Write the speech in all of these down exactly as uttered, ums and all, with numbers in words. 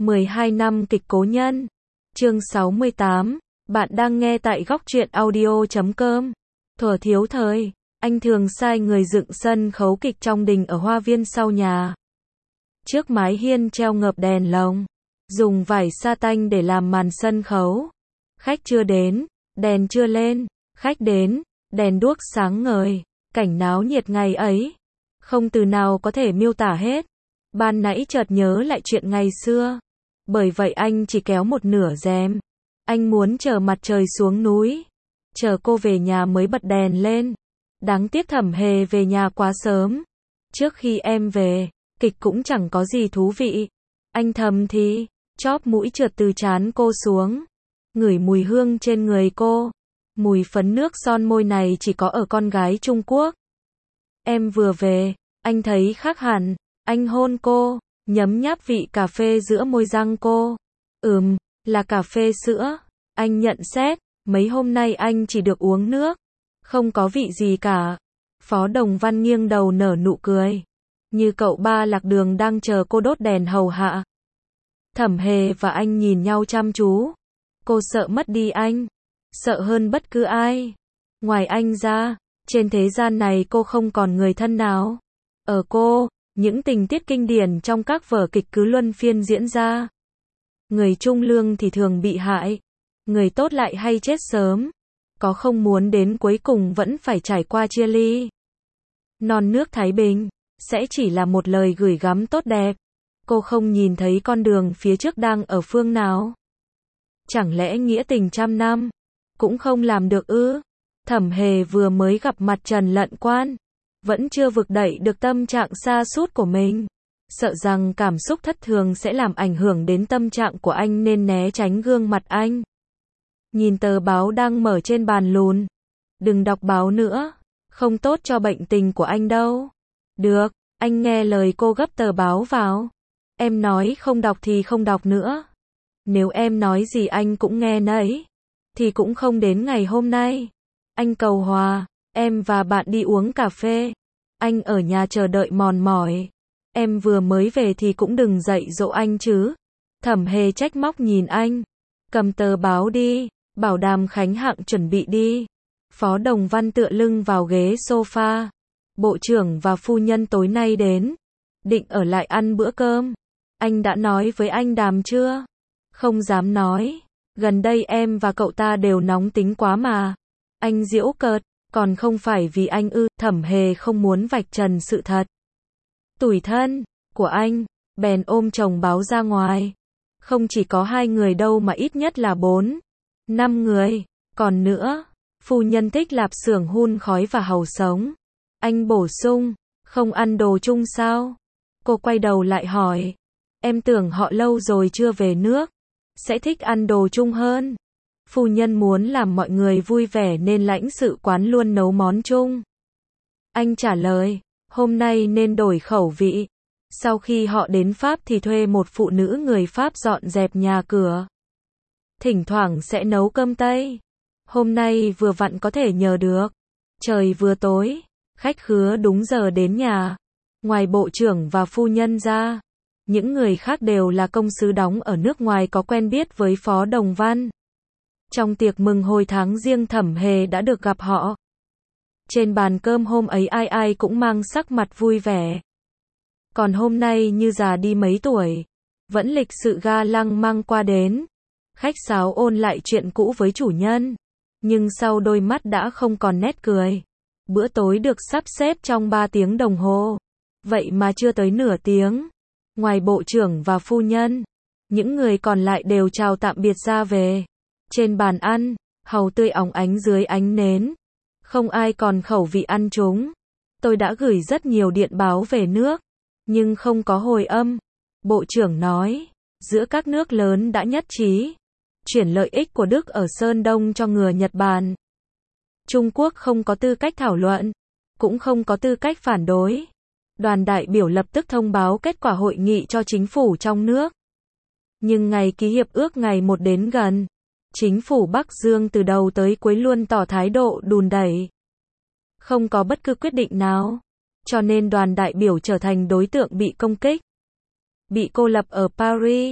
mười hai năm kịch Cố Nhân. Chương sáu mươi tám. Bạn đang nghe tại góc truyện audio chấm com. Thuở thiếu thời, anh thường sai người dựng sân khấu kịch trong đình ở hoa viên sau nhà. Trước mái hiên treo ngợp đèn lồng, dùng vải sa tanh để làm màn sân khấu. Khách chưa đến, đèn chưa lên, khách đến, đèn đuốc sáng ngời, cảnh náo nhiệt ngày ấy, không từ nào có thể miêu tả hết. Ban nãy chợt nhớ lại chuyện ngày xưa, bởi vậy anh chỉ kéo một nửa rèm. Anh muốn chờ mặt trời xuống núi, chờ cô về nhà mới bật đèn lên. Đáng tiếc Thẩm Hề về nhà quá sớm. Trước khi em về, kịch cũng chẳng có gì thú vị. Anh thầm thì, chóp mũi trượt từ trán cô xuống, ngửi mùi hương trên người cô. Mùi phấn nước son môi này chỉ có ở con gái Trung Quốc. Em vừa về, anh thấy khác hẳn. Anh hôn cô, nhấm nháp vị cà phê giữa môi răng cô. Ừm, là cà phê sữa. Anh nhận xét, mấy hôm nay anh chỉ được uống nước, không có vị gì cả. Phó Đồng Văn nghiêng đầu nở nụ cười, như cậu ba lạc đường đang chờ cô đốt đèn hầu hạ. Thẩm Hề và anh nhìn nhau chăm chú. Cô sợ mất đi anh, sợ hơn bất cứ ai. Ngoài anh ra, trên thế gian này cô không còn người thân nào. Ở cô, những tình tiết kinh điển trong các vở kịch cứ luân phiên diễn ra. Người trung lương thì thường bị hại, người tốt lại hay chết sớm. Có không muốn đến cuối cùng vẫn phải trải qua chia ly. Non nước Thái Bình sẽ chỉ là một lời gửi gắm tốt đẹp. Cô không nhìn thấy con đường phía trước đang ở phương nào. Chẳng lẽ nghĩa tình trăm năm cũng không làm được ư? Thẩm Hề vừa mới gặp mặt Trần Lận Quan, vẫn chưa vực dậy được tâm trạng sa sút của mình. Sợ rằng cảm xúc thất thường sẽ làm ảnh hưởng đến tâm trạng của anh nên né tránh gương mặt anh. Nhìn tờ báo đang mở trên bàn lùn. Đừng đọc báo nữa, không tốt cho bệnh tình của anh đâu. Được, anh nghe lời cô gấp tờ báo vào. Em nói không đọc thì không đọc nữa. Nếu em nói gì anh cũng nghe nấy, thì cũng không đến ngày hôm nay. Anh cầu hòa, em và bạn đi uống cà phê. Anh ở nhà chờ đợi mòn mỏi. Em vừa mới về thì cũng đừng dạy dỗ anh chứ. Thẩm Hề trách móc nhìn anh. Cầm tờ báo đi, bảo Đàm Khánh Hạng chuẩn bị đi. Phó Đồng Văn tựa lưng vào ghế sofa. Bộ trưởng và phu nhân tối nay đến, định ở lại ăn bữa cơm. Anh đã nói với anh Đàm chưa? Không dám nói. Gần đây em và cậu ta đều nóng tính quá mà. Anh giễu cợt. Còn không phải vì anh ư? Thẩm Hề không muốn vạch trần sự thật tủi thân của anh, bèn ôm chồng báo ra ngoài. Không chỉ có hai người đâu mà ít nhất là bốn, năm người. Còn nữa, phu nhân thích lạp xưởng hun khói và hàu sống. Anh bổ sung, không ăn đồ chung sao? Cô quay đầu lại hỏi, em tưởng họ lâu rồi chưa về nước, sẽ thích ăn đồ chung hơn. Phu nhân muốn làm mọi người vui vẻ nên lãnh sự quán luôn nấu món chung. Anh trả lời, hôm nay nên đổi khẩu vị. Sau khi họ đến Pháp thì thuê một phụ nữ người Pháp dọn dẹp nhà cửa. Thỉnh thoảng sẽ nấu cơm Tây. Hôm nay vừa vặn có thể nhờ được. Trời vừa tối, khách khứa đúng giờ đến nhà. Ngoài bộ trưởng và phu nhân ra, những người khác đều là công sứ đóng ở nước ngoài có quen biết với Phó Đồng Văn. Trong tiệc mừng hồi tháng riêng Thẩm Hề đã được gặp họ. Trên bàn cơm hôm ấy ai ai cũng mang sắc mặt vui vẻ. Còn hôm nay như già đi mấy tuổi, vẫn lịch sự ga lăng mang qua đến. Khách sáo ôn lại chuyện cũ với chủ nhân, nhưng sau đôi mắt đã không còn nét cười. Bữa tối được sắp xếp trong ba tiếng đồng hồ, vậy mà chưa tới nửa tiếng. Ngoài bộ trưởng và phu nhân, những người còn lại đều chào tạm biệt ra về. Trên bàn ăn, hàu tươi óng ánh dưới ánh nến. Không ai còn khẩu vị ăn chúng. Tôi đã gửi rất nhiều điện báo về nước, nhưng không có hồi âm. Bộ trưởng nói, giữa các nước lớn đã nhất trí chuyển lợi ích của Đức ở Sơn Đông cho người Nhật Bản. Trung Quốc không có tư cách thảo luận, cũng không có tư cách phản đối. Đoàn đại biểu lập tức thông báo kết quả hội nghị cho chính phủ trong nước. Nhưng ngày ký hiệp ước ngày một đến gần, chính phủ Bắc Dương từ đầu tới cuối luôn tỏ thái độ đùn đẩy. Không có bất cứ quyết định nào, cho nên đoàn đại biểu trở thành đối tượng bị công kích. Bị cô lập ở Paris.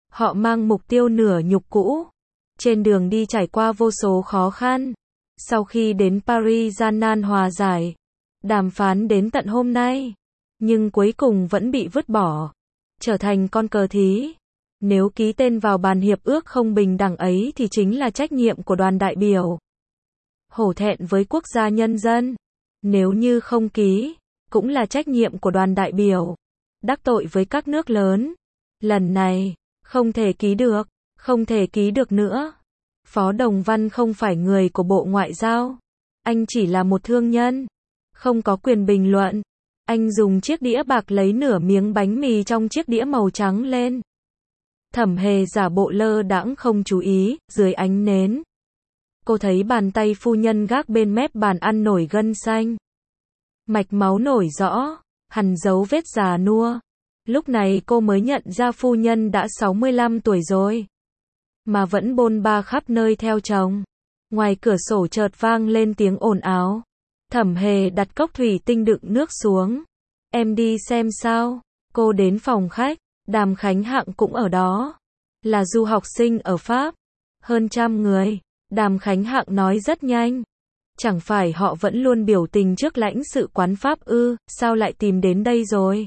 Họ mang mục tiêu nửa nhục cũ. Trên đường đi trải qua vô số khó khăn. Sau khi đến Paris gian nan hòa giải. Đàm phán đến tận hôm nay. Nhưng cuối cùng vẫn bị vứt bỏ. Trở thành con cờ thí. Nếu ký tên vào bản hiệp ước không bình đẳng ấy thì chính là trách nhiệm của đoàn đại biểu. Hổ thẹn với quốc gia nhân dân. Nếu như không ký, cũng là trách nhiệm của đoàn đại biểu. Đắc tội với các nước lớn. Lần này, không thể ký được, không thể ký được nữa. Phó Đồng Văn không phải người của Bộ Ngoại giao. Anh chỉ là một thương nhân. Không có quyền bình luận. Anh dùng chiếc đĩa bạc lấy nửa miếng bánh mì trong chiếc đĩa màu trắng lên. Thẩm Hề giả bộ lơ đãng không chú ý, dưới ánh nến. Cô thấy bàn tay phu nhân gác bên mép bàn ăn nổi gân xanh. Mạch máu nổi rõ, hằn dấu vết già nua. Lúc này cô mới nhận ra phu nhân đã sáu mươi lăm tuổi rồi. Mà vẫn bôn ba khắp nơi theo chồng. Ngoài cửa sổ chợt vang lên tiếng ồn ào. Thẩm Hề đặt cốc thủy tinh đựng nước xuống. Em đi xem sao. Cô đến phòng khách. Đàm Khánh Hạng cũng ở đó. Là du học sinh ở Pháp. Hơn trăm người. Đàm Khánh Hạng nói rất nhanh. Chẳng phải họ vẫn luôn biểu tình trước lãnh sự quán Pháp ư, sao lại tìm đến đây rồi?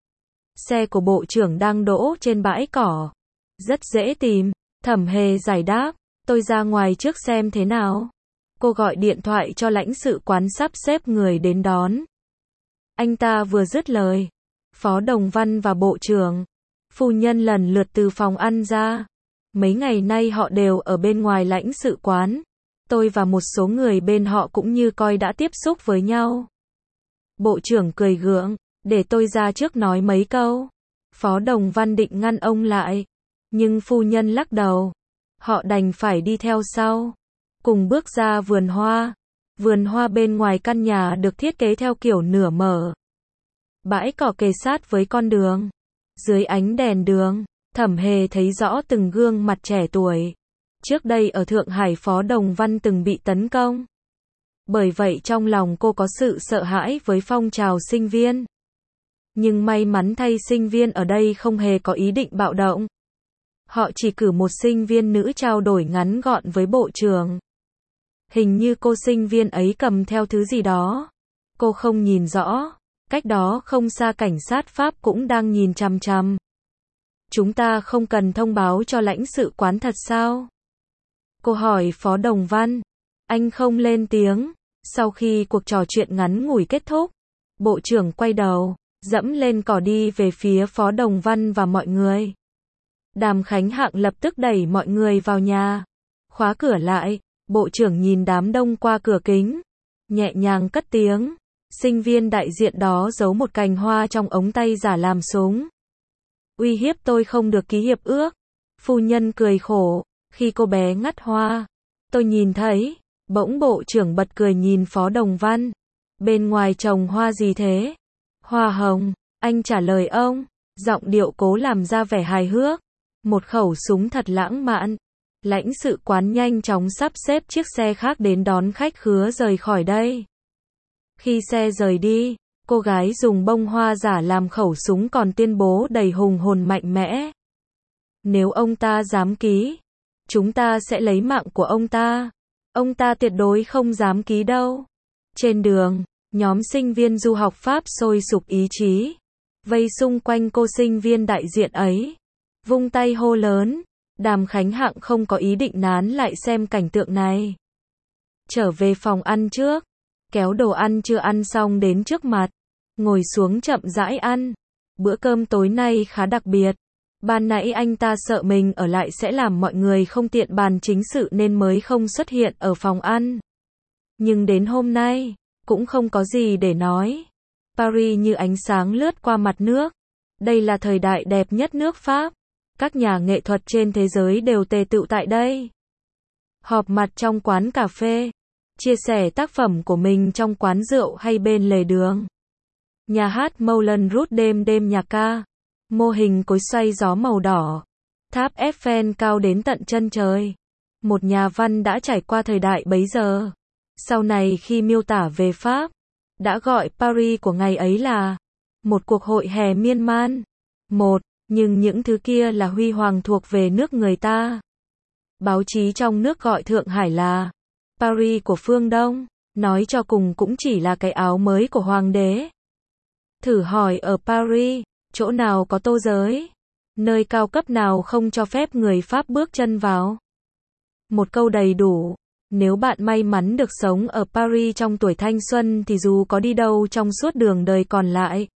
Xe của bộ trưởng đang đỗ trên bãi cỏ. Rất dễ tìm. Thẩm Hề giải đáp. Tôi ra ngoài trước xem thế nào. Cô gọi điện thoại cho lãnh sự quán sắp xếp người đến đón. Anh ta vừa dứt lời. Phó Đồng Văn và bộ trưởng, phu nhân lần lượt từ phòng ăn ra. Mấy ngày nay họ đều ở bên ngoài lãnh sự quán. Tôi và một số người bên họ cũng như coi đã tiếp xúc với nhau. Bộ trưởng cười gượng, để tôi ra trước nói mấy câu. Phó Đồng Văn định ngăn ông lại. Nhưng phu nhân lắc đầu. Họ đành phải đi theo sau. Cùng bước ra vườn hoa. Vườn hoa bên ngoài căn nhà được thiết kế theo kiểu nửa mở. Bãi cỏ kề sát với con đường. Dưới ánh đèn đường, Thẩm Hề thấy rõ từng gương mặt trẻ tuổi. Trước đây ở Thượng Hải Phó Đồng Văn từng bị tấn công. Bởi vậy trong lòng cô có sự sợ hãi với phong trào sinh viên. Nhưng may mắn thay sinh viên ở đây không hề có ý định bạo động. Họ chỉ cử một sinh viên nữ trao đổi ngắn gọn với bộ trưởng. Hình như cô sinh viên ấy cầm theo thứ gì đó. Cô không nhìn rõ. Cách đó không xa cảnh sát Pháp cũng đang nhìn chằm chằm. Chúng ta không cần thông báo cho lãnh sự quán thật sao? Cô hỏi Phó Đồng Văn. Anh không lên tiếng. Sau khi cuộc trò chuyện ngắn ngủi kết thúc, bộ trưởng quay đầu, dẫm lên cỏ đi về phía Phó Đồng Văn và mọi người. Đàm Khánh Hạng lập tức đẩy mọi người vào nhà. Khóa cửa lại, bộ trưởng nhìn đám đông qua cửa kính. Nhẹ nhàng cất tiếng. Sinh viên đại diện đó giấu một cành hoa trong ống tay giả làm súng. Uy hiếp tôi không được ký hiệp ước. Phu nhân cười khổ, khi cô bé ngắt hoa. Tôi nhìn thấy, bỗng bộ trưởng bật cười nhìn Phó Đồng Văn. Bên ngoài trồng hoa gì thế? Hoa hồng, anh trả lời ông, giọng điệu cố làm ra vẻ hài hước. Một khẩu súng thật lãng mạn. Lãnh sự quán nhanh chóng sắp xếp chiếc xe khác đến đón khách khứa rời khỏi đây. Khi xe rời đi, cô gái dùng bông hoa giả làm khẩu súng còn tuyên bố đầy hùng hồn mạnh mẽ. Nếu ông ta dám ký, chúng ta sẽ lấy mạng của ông ta. Ông ta tuyệt đối không dám ký đâu. Trên đường, nhóm sinh viên du học Pháp sôi sục ý chí. Vây xung quanh cô sinh viên đại diện ấy. Vung tay hô lớn. Đàm Khánh Hạng không có ý định nán lại xem cảnh tượng này. Trở về phòng ăn trước. Kéo đồ ăn chưa ăn xong đến trước mặt. Ngồi xuống chậm rãi ăn. Bữa cơm tối nay khá đặc biệt. Ban nãy anh ta sợ mình ở lại sẽ làm mọi người không tiện bàn chính sự nên mới không xuất hiện ở phòng ăn. Nhưng đến hôm nay, cũng không có gì để nói. Paris như ánh sáng lướt qua mặt nước. Đây là thời đại đẹp nhất nước Pháp. Các nhà nghệ thuật trên thế giới đều tề tựu tại đây. Họp mặt trong quán cà phê. Chia sẻ tác phẩm của mình trong quán rượu hay bên lề đường. Nhà hát Moulin Rouge đêm đêm nhạc ca. Mô hình cối xoay gió màu đỏ. Tháp Eiffel cao đến tận chân trời. Một nhà văn đã trải qua thời đại bấy giờ. Sau này khi miêu tả về Pháp, đã gọi Paris của ngày ấy là một cuộc hội hè miên man. Một Nhưng những thứ kia là huy hoàng thuộc về nước người ta. Báo chí trong nước gọi Thượng Hải là Paris của phương Đông, nói cho cùng cũng chỉ là cái áo mới của hoàng đế. Thử hỏi ở Paris, chỗ nào có tô giới? Nơi cao cấp nào không cho phép người Pháp bước chân vào? Một câu đầy đủ. Nếu bạn may mắn được sống ở Paris trong tuổi thanh xuân thì dù có đi đâu trong suốt đường đời còn lại,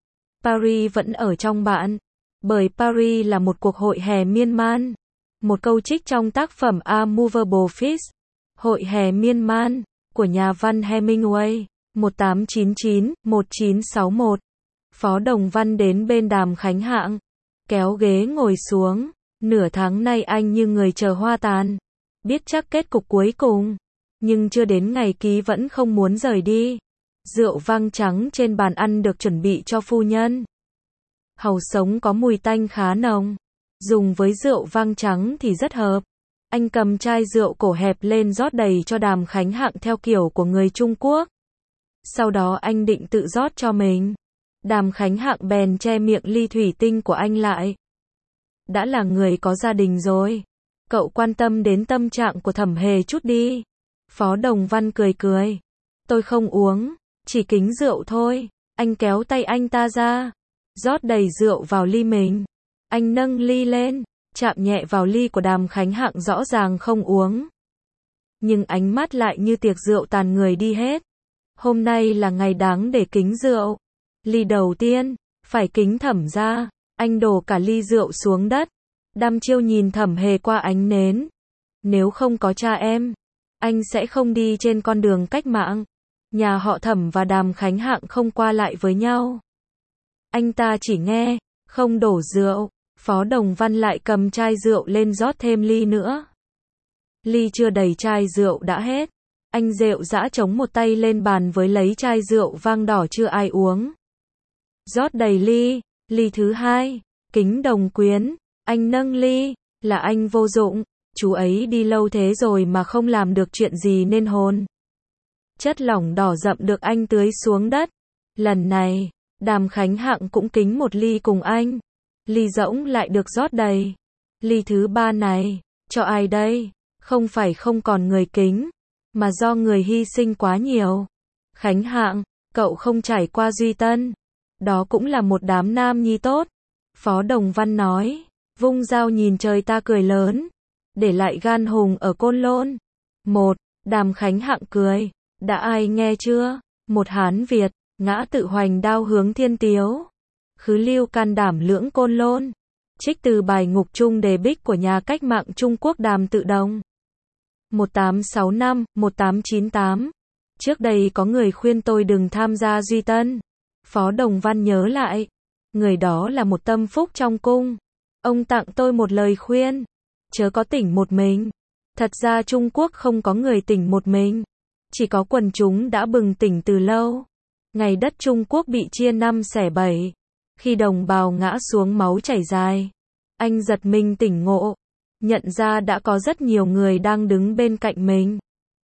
Paris vẫn ở trong bạn. Bởi Paris là một cuộc hội hè miên man. Một câu trích trong tác phẩm A Movable Feast, Hội hè miên man, của nhà văn Hemingway, một tám chín chín một chín sáu mốt. Phó Đồng Văn đến bên Đàm Khánh Hạng, kéo ghế ngồi xuống. Nửa tháng nay anh như người chờ hoa tàn, biết chắc kết cục cuối cùng, nhưng chưa đến ngày ký vẫn không muốn rời đi. Rượu vang trắng trên bàn ăn được chuẩn bị cho phu nhân. Hàu sống có mùi tanh khá nồng, dùng với rượu vang trắng thì rất hợp. Anh cầm chai rượu cổ hẹp lên rót đầy cho Đàm Khánh Hạng theo kiểu của người Trung Quốc. Sau đó anh định tự rót cho mình. Đàm Khánh Hạng bèn che miệng ly thủy tinh của anh lại. Đã là người có gia đình rồi, cậu quan tâm đến tâm trạng của Thẩm Hề chút đi. Phó Đồng Văn cười cười. Tôi không uống, chỉ kính rượu thôi. Anh kéo tay anh ta ra, rót đầy rượu vào ly mình. Anh nâng ly lên, chạm nhẹ vào ly của Đàm Khánh Hạng rõ ràng không uống. Nhưng ánh mắt lại như tiệc rượu tàn người đi hết. Hôm nay là ngày đáng để kính rượu. Ly đầu tiên, phải kính Thẩm ra. Anh đổ cả ly rượu xuống đất. Đăm chiêu nhìn Thẩm Hề qua ánh nến. Nếu không có cha em, anh sẽ không đi trên con đường cách mạng. Nhà họ Thẩm và Đàm Khánh Hạng không qua lại với nhau. Anh ta chỉ nghe, không đổ rượu. Phó Đồng Văn lại cầm chai rượu lên rót thêm ly nữa. Ly chưa đầy chai rượu đã hết. Anh rệu rã chống một tay lên bàn với lấy chai rượu vang đỏ chưa ai uống. Rót đầy ly, ly thứ hai, kính Đồng Quyến. Anh nâng ly, là anh vô dụng, chú ấy đi lâu thế rồi mà không làm được chuyện gì nên hồn. Chất lỏng đỏ rậm được anh tưới xuống đất. Lần này, Đàm Khánh Hạng cũng kính một ly cùng anh. Ly rỗng lại được rót đầy. Ly thứ ba này, cho ai đây? Không phải không còn người kính, mà do người hy sinh quá nhiều. Khánh Hạng, cậu không trải qua Duy Tân. Đó cũng là một đám nam nhi tốt. Phó Đồng Văn nói, vung dao nhìn trời ta cười lớn. Để lại gan hùng ở Côn Lôn. Một, Đàm Khánh Hạng cười. Đã ai nghe chưa? Một Hán Việt, ngã tự hoành đao hướng thiên tiếu. Khứ lưu can đảm lưỡng Côn Lôn. Trích từ bài Ngục Trung Đề Bích của nhà cách mạng Trung Quốc Đàm Tự Đồng. một tám sáu năm, một tám chín tám. Trước đây có người khuyên tôi đừng tham gia Duy Tân. Phó Đồng Văn nhớ lại. Người đó là một tâm phúc trong cung. Ông tặng tôi một lời khuyên. Chớ có tỉnh một mình. Thật ra Trung Quốc không có người tỉnh một mình. Chỉ có quần chúng đã bừng tỉnh từ lâu. Ngày đất Trung Quốc bị chia năm xẻ bảy. Khi đồng bào ngã xuống máu chảy dài. Anh giật mình tỉnh ngộ. Nhận ra đã có rất nhiều người đang đứng bên cạnh mình.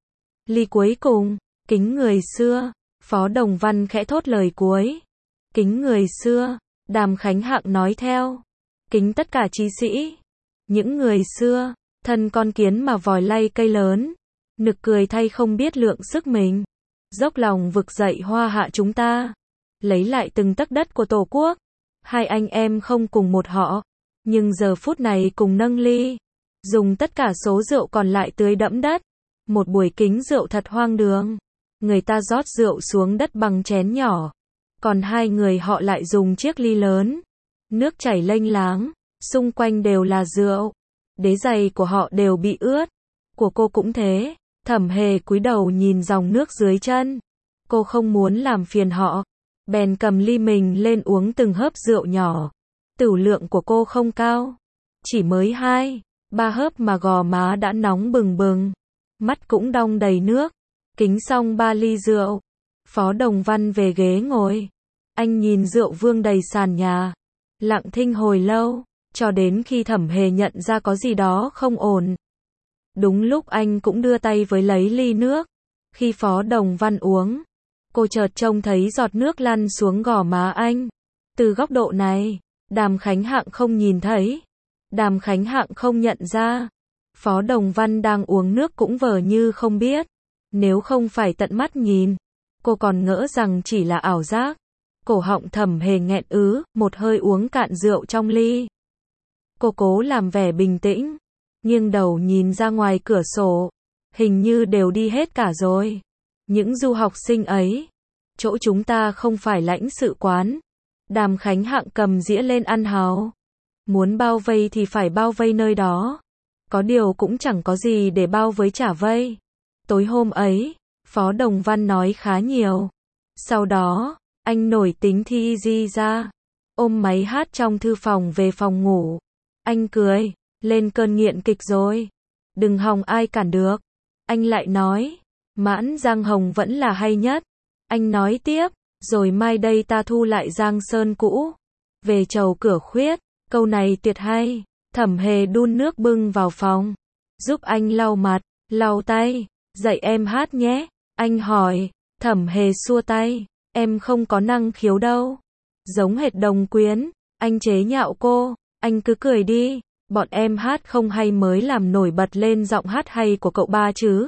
Ly cuối cùng, kính người xưa. Phó Đồng Văn khẽ thốt lời cuối. Kính người xưa. Đàm Khánh Hạng nói theo. Kính tất cả chí sĩ. Những người xưa, thân con kiến mà vòi lay cây lớn. Nực cười thay không biết lượng sức mình. Dốc lòng vực dậy hoa hạ chúng ta. Lấy lại từng tấc đất của Tổ quốc. Hai anh em không cùng một họ. Nhưng giờ phút này cùng nâng ly. Dùng tất cả số rượu còn lại tưới đẫm đất. Một buổi kính rượu thật hoang đường. Người ta rót rượu xuống đất bằng chén nhỏ. Còn hai người họ lại dùng chiếc ly lớn. Nước chảy lênh láng. Xung quanh đều là rượu. Đế giày của họ đều bị ướt. Của cô cũng thế. Thẩm Hề cúi đầu nhìn dòng nước dưới chân. Cô không muốn làm phiền họ. Bèn cầm ly mình lên uống từng hớp rượu nhỏ. Tửu lượng của cô không cao. Chỉ mới hai, ba hớp mà gò má đã nóng bừng bừng. Mắt cũng đong đầy nước. Kính xong ba ly rượu. Phó Đồng Văn về ghế ngồi. Anh nhìn rượu vương đầy sàn nhà. Lặng thinh hồi lâu. Cho đến khi Thẩm Hề nhận ra có gì đó không ổn. Đúng lúc anh cũng đưa tay với lấy ly nước. Khi Phó Đồng Văn uống, cô chợt trông thấy giọt nước lăn xuống gò má anh. Từ góc độ này, Đàm Khánh Hạng không nhìn thấy. Đàm Khánh Hạng không nhận ra. Phó Đồng Văn đang uống nước cũng vờ như không biết. Nếu không phải tận mắt nhìn, cô còn ngỡ rằng chỉ là ảo giác. Cổ họng Thẩm Hề nghẹn ứ, một hơi uống cạn rượu trong ly. Cô cố làm vẻ bình tĩnh, nghiêng đầu nhìn ra ngoài cửa sổ. Hình như đều đi hết cả rồi. Những du học sinh ấy. Chỗ chúng ta không phải lãnh sự quán. Đàm Khánh Hạng cầm dĩa lên ăn hàu. Muốn bao vây thì phải bao vây nơi đó. Có điều cũng chẳng có gì để bao với chả vây. Tối hôm ấy, Phó Đồng Văn nói khá nhiều. Sau đó, anh nổi tính thi di ra. Ôm máy hát trong thư phòng về phòng ngủ. Anh cười, lên cơn nghiện kịch rồi. Đừng hòng ai cản được. Anh lại nói, Mãn Giang Hồng vẫn là hay nhất. Anh nói tiếp, rồi mai đây ta thu lại Giang Sơn cũ. Về chầu cửa khuyết, câu này tuyệt hay. Thẩm Hề đun nước bưng vào phòng. Giúp anh lau mặt, lau tay, dạy em hát nhé. Anh hỏi, Thẩm Hề xua tay, em không có năng khiếu đâu. Giống hệt Đồng Quyến, anh chế nhạo cô, anh cứ cười đi. Bọn em hát không hay mới làm nổi bật lên giọng hát hay của cậu ba chứ.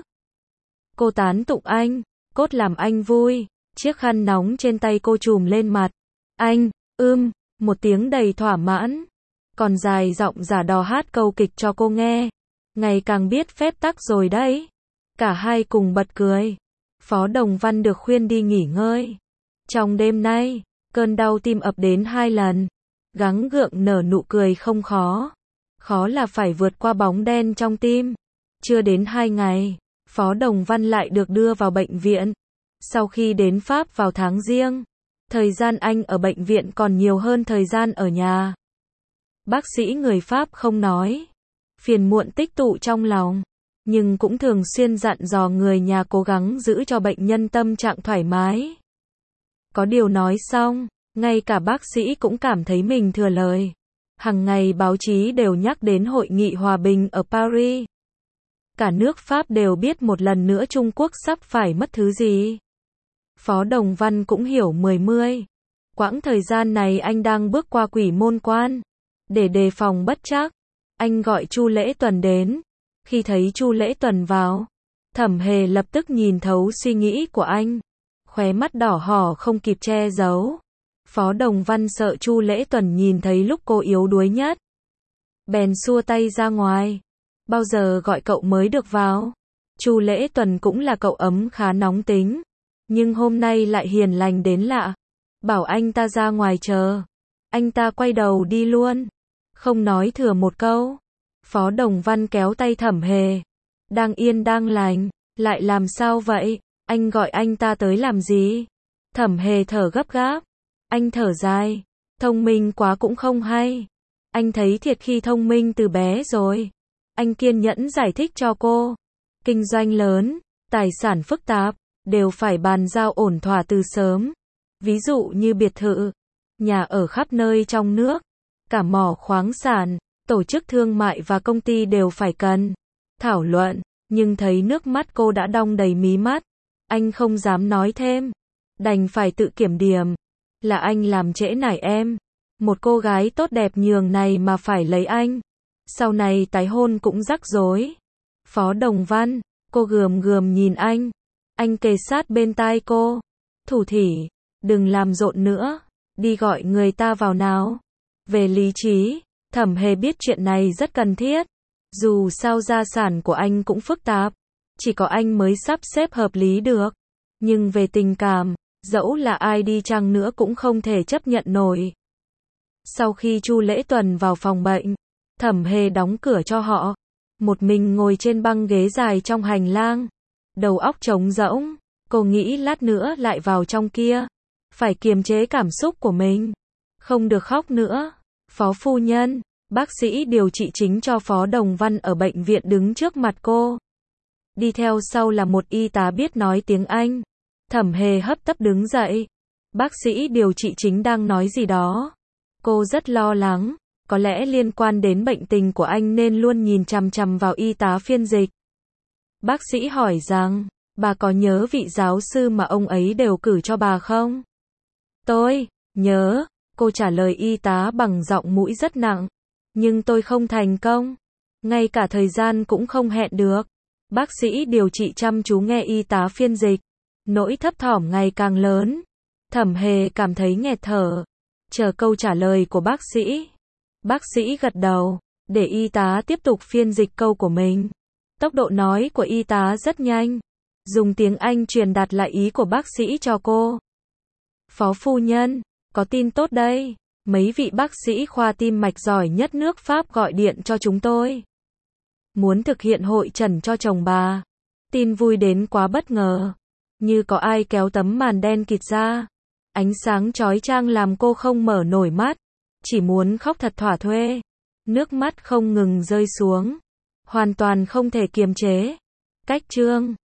Cô tán tụng anh, cốt làm anh vui. Chiếc khăn nóng trên tay cô trùm lên mặt. Anh, ưm, một tiếng đầy thỏa mãn. Còn dài giọng giả đò hát câu kịch cho cô nghe. Ngày càng biết phép tắc rồi đấy. Cả hai cùng bật cười. Phó Đồng Văn được khuyên đi nghỉ ngơi. Trong đêm nay, cơn đau tim ập đến hai lần. Gắng gượng nở nụ cười không khó. Khó là phải vượt qua bóng đen trong tim. Chưa đến hai ngày, Phó Đồng Văn lại được đưa vào bệnh viện. Sau khi đến Pháp vào tháng Giêng, thời gian anh ở bệnh viện còn nhiều hơn thời gian ở nhà. Bác sĩ người Pháp không nói. Phiền muộn tích tụ trong lòng. Nhưng cũng thường xuyên dặn dò người nhà cố gắng giữ cho bệnh nhân tâm trạng thoải mái. Có điều nói xong, ngay cả bác sĩ cũng cảm thấy mình thừa lời. Hằng ngày báo chí đều nhắc đến hội nghị hòa bình ở Paris. Cả nước Pháp đều biết một lần nữa Trung Quốc sắp phải mất thứ gì. Phó Đồng Văn cũng hiểu mười mươi. Quãng thời gian này anh đang bước qua quỷ môn quan. Để đề phòng bất trắc, anh gọi Chu Lễ Tuần đến. Khi thấy Chu Lễ Tuần vào, Thẩm Hề lập tức nhìn thấu suy nghĩ của anh. Khóe mắt đỏ hò không kịp che giấu. Phó Đồng Văn sợ Chu Lễ Tuần nhìn thấy lúc cô yếu đuối nhất. Bèn xua tay ra ngoài. Bao giờ gọi cậu mới được vào? Chu Lễ Tuần cũng là cậu ấm khá nóng tính. Nhưng hôm nay lại hiền lành đến lạ. Bảo anh ta ra ngoài chờ. Anh ta quay đầu đi luôn. Không nói thừa một câu. Phó Đồng Văn kéo tay Thẩm Hề. Đang yên đang lành. Lại làm sao vậy? Anh gọi anh ta tới làm gì? Thẩm Hề thở gấp gáp. Anh thở dài. Thông minh quá cũng không hay. Anh thấy thiệt khi thông minh từ bé rồi. Anh kiên nhẫn giải thích cho cô. Kinh doanh lớn, tài sản phức tạp, đều phải bàn giao ổn thỏa từ sớm. Ví dụ như biệt thự, nhà ở khắp nơi trong nước, cả mỏ khoáng sản, tổ chức thương mại và công ty đều phải cần thảo luận. Nhưng thấy nước mắt cô đã đong đầy mí mắt. Anh không dám nói thêm. Đành phải tự kiểm điểm. Là anh làm trễ nải em. Một cô gái tốt đẹp nhường này mà phải lấy anh. Sau này tái hôn cũng rắc rối. Phó Đồng Văn, cô gườm gườm nhìn anh. Anh kề sát bên tai cô. Thủ thỉ, đừng làm rộn nữa. Đi gọi người ta vào nào. Về lý trí, Thẩm Hề biết chuyện này rất cần thiết. Dù sao gia sản của anh cũng phức tạp. Chỉ có anh mới sắp xếp hợp lý được. Nhưng về tình cảm, dẫu là ai đi chăng nữa cũng không thể chấp nhận nổi. Sau khi Chu Lễ Tuần vào phòng bệnh, Thẩm Hề đóng cửa cho họ. Một mình ngồi trên băng ghế dài trong hành lang. Đầu óc trống rỗng. Cô nghĩ lát nữa lại vào trong kia. Phải kiềm chế cảm xúc của mình. Không được khóc nữa. Phó phu nhân, bác sĩ điều trị chính cho Phó Đồng Văn ở bệnh viện đứng trước mặt cô. Đi theo sau là một y tá biết nói tiếng Anh. Thẩm Hề hấp tấp đứng dậy. Bác sĩ điều trị chính đang nói gì đó. Cô rất lo lắng. Có lẽ liên quan đến bệnh tình của anh nên luôn nhìn chằm chằm vào y tá phiên dịch. Bác sĩ hỏi rằng, bà có nhớ vị giáo sư mà ông ấy đều cử cho bà không? Tôi, nhớ. Cô trả lời y tá bằng giọng mũi rất nặng. Nhưng tôi không thành công. Ngay cả thời gian cũng không hẹn được. Bác sĩ điều trị chăm chú nghe y tá phiên dịch. Nỗi thấp thỏm ngày càng lớn. Thẩm Hề cảm thấy nghẹt thở. Chờ câu trả lời của bác sĩ. Bác sĩ gật đầu, để y tá tiếp tục phiên dịch câu của mình. Tốc độ nói của y tá rất nhanh. Dùng tiếng Anh truyền đạt lại ý của bác sĩ cho cô. Phó phu nhân, có tin tốt đây. Mấy vị bác sĩ khoa tim mạch giỏi nhất nước Pháp gọi điện cho chúng tôi. Muốn thực hiện hội chẩn cho chồng bà. Tin vui đến quá bất ngờ. Như có ai kéo tấm màn đen kịt ra. Ánh sáng chói chang làm cô không mở nổi mắt. Chỉ muốn khóc thật thỏa thuê. Nước mắt không ngừng rơi xuống. Hoàn toàn không thể kiềm chế. Cách chương